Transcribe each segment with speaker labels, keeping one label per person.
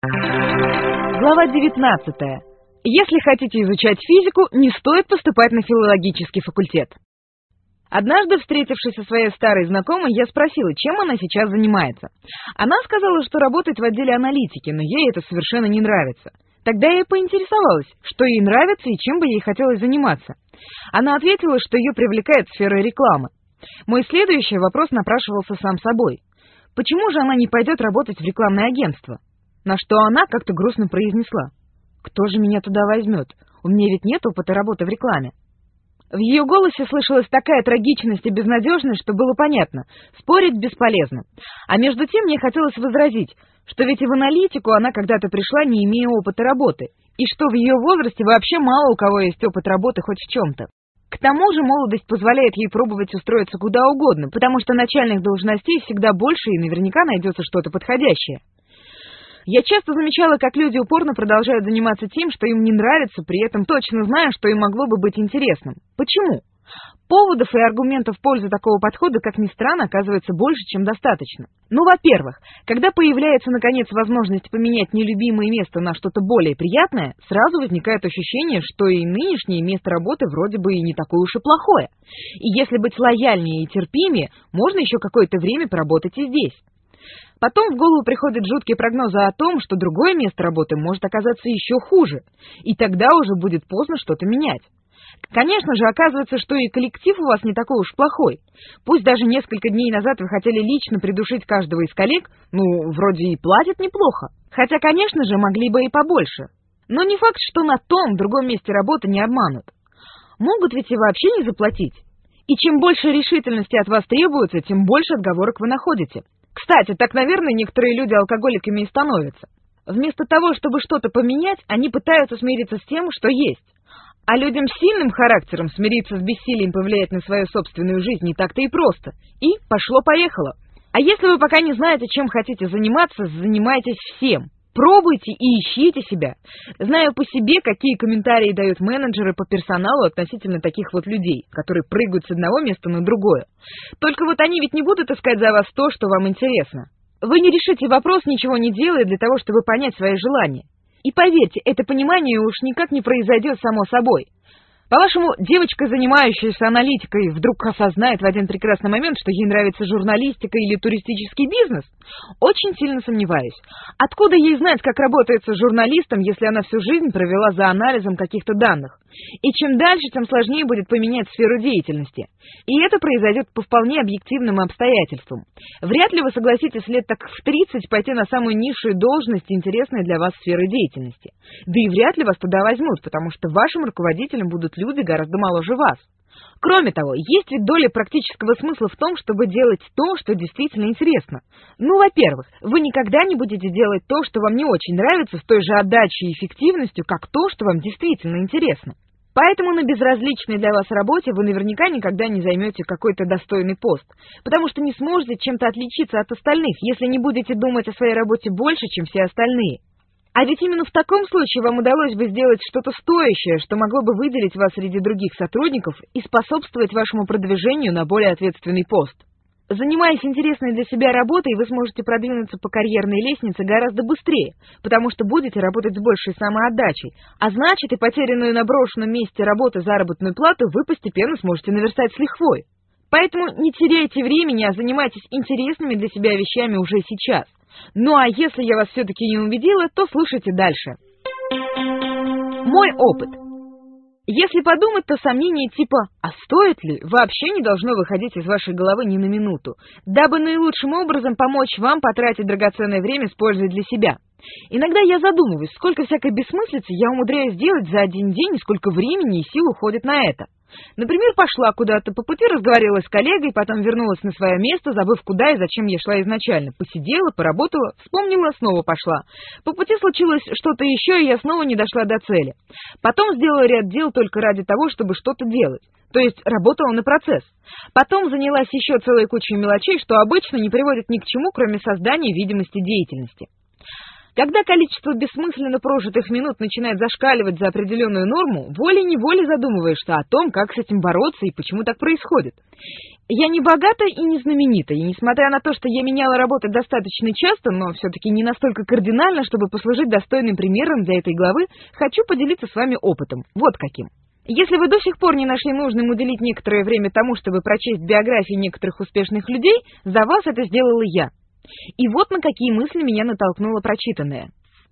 Speaker 1: Глава 19. Если хотите изучать физику, не стоит поступать на филологический факультет. Однажды, встретившись со своей старой знакомой, я спросила, чем она сейчас занимается. Она сказала, что работает в отделе аналитики, но ей это совершенно не нравится. Тогда я и поинтересовалась, что ей нравится и чем бы ей хотелось заниматься. Она ответила, что ее привлекает сфера рекламы. Мой следующий вопрос напрашивался сам собой. Почему же она не пойдет работать в рекламное агентство? На что она как-то грустно произнесла: «Кто же меня туда возьмет? У меня ведь нет опыта работы в рекламе». В ее голосе слышалась такая трагичность и безнадежность, что было понятно, спорить бесполезно. А между тем мне хотелось возразить, что ведь и в аналитику она когда-то пришла, не имея опыта работы, и что в ее возрасте вообще мало у кого есть опыт работы хоть в чем-то. К тому же молодость позволяет ей пробовать устроиться куда угодно, потому что начальных должностей всегда больше и наверняка найдется что-то подходящее. Я часто замечала, как люди упорно продолжают заниматься тем, что им не нравится, при этом точно зная, что им могло бы быть интересным. Почему? Поводов и аргументов в пользу такого подхода, как ни странно, оказывается больше, чем достаточно. Ну, во-первых, когда появляется, наконец, возможность поменять нелюбимое место на что-то более приятное, сразу возникает ощущение, что и нынешнее место работы вроде бы и не такое уж и плохое. И если быть лояльнее и терпимее, можно еще какое-то время поработать и здесь. Потом в голову приходят жуткие прогнозы о том, что другое место работы может оказаться еще хуже, и тогда уже будет поздно что-то менять. Конечно же, оказывается, что и коллектив у вас не такой уж плохой. Пусть даже несколько дней назад вы хотели лично придушить каждого из коллег, вроде и платят неплохо. Хотя, конечно же, могли бы и побольше. Но не факт, что на том, в другом месте работы не обманут. Могут ведь и вообще не заплатить. И чем больше решительности от вас требуется, тем больше отговорок вы находите. Кстати, так, наверное, некоторые люди алкоголиками и становятся. Вместо того, чтобы что-то поменять, они пытаются смириться с тем, что есть. А людям с сильным характером смириться с бессилием повлиять на свою собственную жизнь не так-то и просто. И пошло-поехало. А если вы пока не знаете, чем хотите заниматься, занимайтесь всем. Пробуйте и ищите себя. Знаю по себе, какие комментарии дают менеджеры по персоналу относительно таких вот людей, которые прыгают с одного места на другое. Только вот они ведь не будут искать за вас то, что вам интересно. Вы не решите вопрос, ничего не делая для того, чтобы понять свои желания. И поверьте, это понимание уж никак не произойдет само собой. По-вашему, девочка, занимающаяся аналитикой, вдруг осознает в один прекрасный момент, что ей нравится журналистика или туристический бизнес? Очень сильно сомневаюсь. Откуда ей знать, как работается с журналистом, если она всю жизнь провела за анализом каких-то данных? И чем дальше, тем сложнее будет поменять сферу деятельности. И это произойдет по вполне объективным обстоятельствам. Вряд ли вы согласитесь лет так в 30 пойти на самую низшую должность, интересной для вас сферы деятельности. Да и вряд ли вас туда возьмут, потому что вашим руководителем будут люди гораздо моложе вас. Кроме того, есть ведь доля практического смысла в том, чтобы делать то, что действительно интересно. Во-первых, вы никогда не будете делать то, что вам не очень нравится, с той же отдачей и эффективностью, как то, что вам действительно интересно. Поэтому на безразличной для вас работе вы наверняка никогда не займете какой-то достойный пост, потому что не сможете чем-то отличиться от остальных, если не будете думать о своей работе больше, чем все остальные. А ведь именно в таком случае вам удалось бы сделать что-то стоящее, что могло бы выделить вас среди других сотрудников и способствовать вашему продвижению на более ответственный пост. Занимаясь интересной для себя работой, вы сможете продвинуться по карьерной лестнице гораздо быстрее, потому что будете работать с большей самоотдачей, а значит и потерянную на брошенном месте работы заработную плату вы постепенно сможете наверстать с лихвой. Поэтому не теряйте времени, а занимайтесь интересными для себя вещами уже сейчас. А если я вас все-таки не убедила, то слушайте дальше. Мой опыт. Если подумать, то сомнение типа «а стоит ли?» вообще не должно выходить из вашей головы ни на минуту, дабы наилучшим образом помочь вам потратить драгоценное время с пользой для себя. Иногда я задумываюсь, сколько всякой бессмыслицы я умудряюсь сделать за один день и сколько времени и сил уходит на это. Например, пошла куда-то, по пути разговаривала с коллегой, потом вернулась на свое место, забыв, куда и зачем я шла изначально. Посидела, поработала, вспомнила, снова пошла. По пути случилось что-то еще, и я снова не дошла до цели. Потом сделала ряд дел только ради того, чтобы что-то делать. То есть работала на процесс. Потом занялась еще целой кучей мелочей, что обычно не приводит ни к чему, кроме создания видимости деятельности. Когда количество бессмысленно прожитых минут начинает зашкаливать за определенную норму, волей-неволей задумываешься о том, как с этим бороться и почему так происходит. Я не богата и не знаменита, и несмотря на то, что я меняла работу достаточно часто, но все-таки не настолько кардинально, чтобы послужить достойным примером для этой главы, хочу поделиться с вами опытом. Вот каким. Если вы до сих пор не нашли нужным уделить некоторое время тому, чтобы прочесть биографии некоторых успешных людей, за вас это сделала я. И вот на какие мысли меня натолкнуло прочитанное.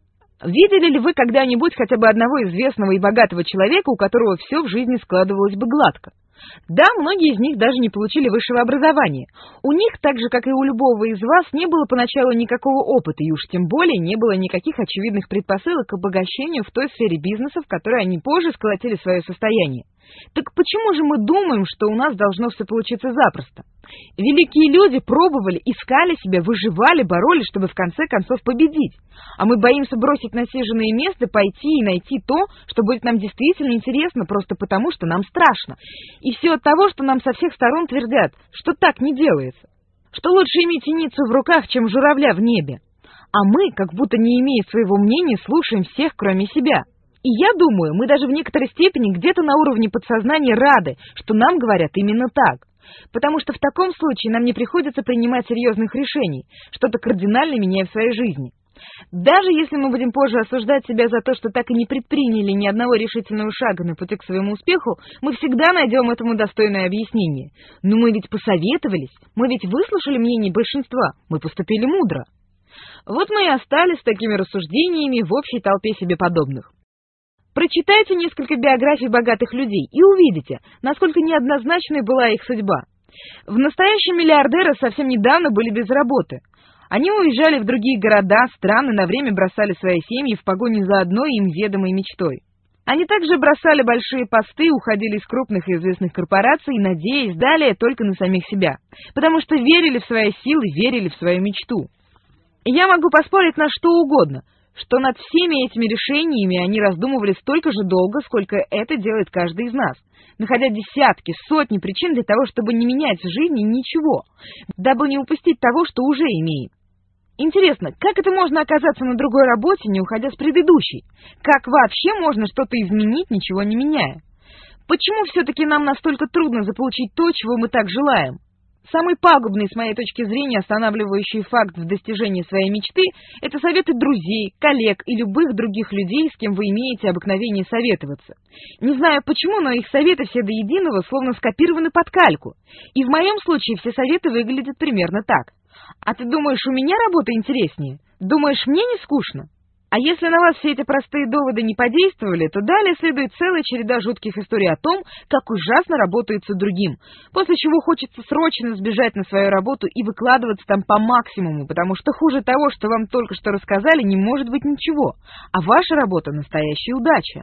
Speaker 1: Видели ли вы когда-нибудь хотя бы одного известного и богатого человека, у которого все в жизни складывалось бы гладко? Да, многие из них даже не получили высшего образования. У них, так же, как и у любого из вас, не было поначалу никакого опыта, и уж тем более не было никаких очевидных предпосылок к обогащению в той сфере бизнеса, в которой они позже сколотили свое состояние. Так почему же мы думаем, что у нас должно все получиться запросто? Великие люди пробовали, искали себя, выживали, боролись, чтобы в конце концов победить. А мы боимся бросить насиженное место, пойти и найти то, что будет нам действительно интересно, просто потому, что нам страшно. И все от того, что нам со всех сторон твердят, что так не делается. Что лучше иметь синицу в руках, чем журавля в небе. А мы, как будто не имея своего мнения, слушаем всех, кроме себя. И я думаю, мы даже в некоторой степени где-то на уровне подсознания рады, что нам говорят именно так. Потому что в таком случае нам не приходится принимать серьезных решений, что-то кардинально меняя в своей жизни. Даже если мы будем позже осуждать себя за то, что так и не предприняли ни одного решительного шага на пути к своему успеху, мы всегда найдем этому достойное объяснение. Но мы ведь посоветовались, мы ведь выслушали мнение большинства, мы поступили мудро. Вот мы и остались с такими рассуждениями в общей толпе себе подобных. Прочитайте несколько биографий богатых людей и увидите, насколько неоднозначной была их судьба. В настоящем миллиардеры совсем недавно были без работы. Они уезжали в другие города, страны, на время бросали свои семьи в погоне за одной им ведомой мечтой. Они также бросали большие посты, уходили из крупных и известных корпораций, надеясь далее только на самих себя, потому что верили в свои силы, верили в свою мечту. И я могу поспорить на что угодно, что над всеми этими решениями они раздумывали столько же долго, сколько это делает каждый из нас, находя десятки, сотни причин для того, чтобы не менять в жизни ничего, дабы не упустить того, что уже имеем. Интересно, как это можно оказаться на другой работе, не уходя с предыдущей? Как вообще можно что-то изменить, ничего не меняя? Почему все-таки нам настолько трудно заполучить то, чего мы так желаем? Самый пагубный, с моей точки зрения, останавливающий факт в достижении своей мечты – это советы друзей, коллег и любых других людей, с кем вы имеете обыкновение советоваться. Не знаю почему, но их советы все до единого словно скопированы под кальку. И в моем случае все советы выглядят примерно так. А ты думаешь, у меня работа интереснее? Думаешь, мне не скучно? А если на вас все эти простые доводы не подействовали, то далее следует целая череда жутких историй о том, как ужасно работается другим, после чего хочется срочно сбежать на свою работу и выкладываться там по максимуму, потому что хуже того, что вам только что рассказали, не может быть ничего, а ваша работа — настоящая удача.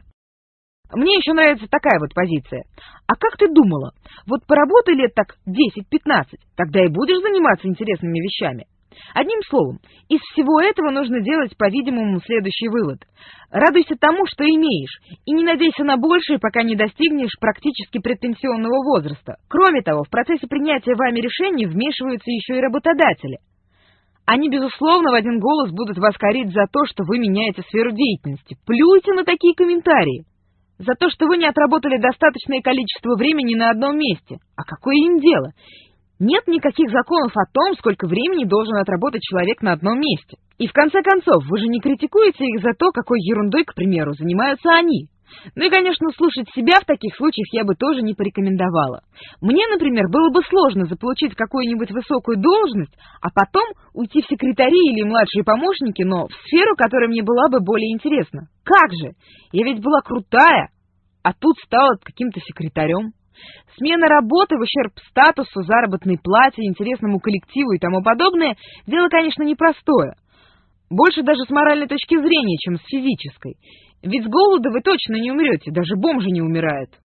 Speaker 1: Мне еще нравится такая вот позиция. А как ты думала? Вот поработай лет так 10-15, тогда и будешь заниматься интересными вещами. Одним словом, из всего этого нужно делать, по-видимому, следующий вывод. Радуйся тому, что имеешь, и не надейся на большее, пока не достигнешь практически предпенсионного возраста. Кроме того, в процессе принятия вами решений вмешиваются еще и работодатели. Они, безусловно, в один голос будут вас корить за то, что вы меняете сферу деятельности. Плюйте на такие комментарии. За то, что вы не отработали достаточное количество времени на одном месте. А какое им дело? Нет никаких законов о том, сколько времени должен отработать человек на одном месте. И в конце концов, вы же не критикуете их за то, какой ерундой, к примеру, занимаются они. Ну и, конечно, слушать себя в таких случаях я бы тоже не порекомендовала. Мне, например, было бы сложно заполучить какую-нибудь высокую должность, а потом уйти в секретари или младшие помощники, но в сферу, которая мне была бы более интересна. Как же? Я ведь была крутая, а тут стала каким-то секретарем. Смена работы в ущерб статусу, заработной плате, интересному коллективу и тому подобное – дело, конечно, непростое. Больше даже с моральной точки зрения, чем с физической. Ведь с голода вы точно не умрете, даже бомжи не умирают.